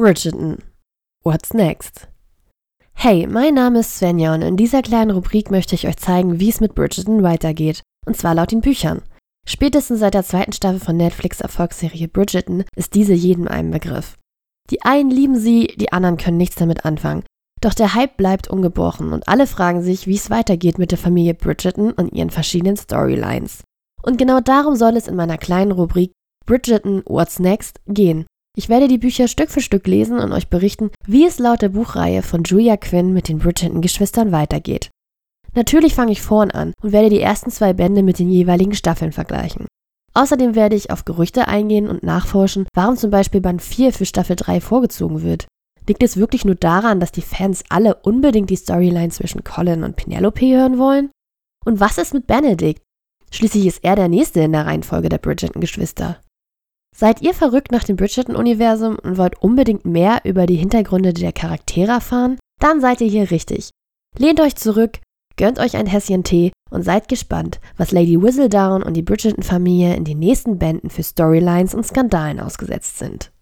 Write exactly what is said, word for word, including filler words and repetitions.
Bridgerton. What's next? Hey, mein Name ist Svenja und in dieser kleinen Rubrik möchte ich euch zeigen, wie es mit Bridgerton weitergeht. Und zwar laut den Büchern. Spätestens seit der zweiten Staffel von Netflix Erfolgsserie Bridgerton ist diese jedem ein Begriff. Die einen lieben sie, die anderen können nichts damit anfangen. Doch der Hype bleibt ungebrochen und alle fragen sich, wie es weitergeht mit der Familie Bridgerton und ihren verschiedenen Storylines. Und genau darum soll es in meiner kleinen Rubrik Bridgerton What's Next gehen. Ich werde die Bücher Stück für Stück lesen und euch berichten, wie es laut der Buchreihe von Julia Quinn mit den Bridgerton-Geschwistern weitergeht. Natürlich fange ich vorn an und werde die ersten zwei Bände mit den jeweiligen Staffeln vergleichen. Außerdem werde ich auf Gerüchte eingehen und nachforschen, warum zum Beispiel Band vier für Staffel drei vorgezogen wird. Liegt es wirklich nur daran, dass die Fans alle unbedingt die Storyline zwischen Colin und Penelope hören wollen? Und was ist mit Benedict? Schließlich ist er der Nächste in der Reihenfolge der Bridgerton-Geschwister. Seid ihr verrückt nach dem Bridgerton-Universum und wollt unbedingt mehr über die Hintergründe der Charaktere erfahren? Dann seid ihr hier richtig. Lehnt euch zurück, gönnt euch ein Hässchen Tee und seid gespannt, was Lady Whistledown und die Bridgerton-Familie in den nächsten Bänden für Storylines und Skandalen ausgesetzt sind.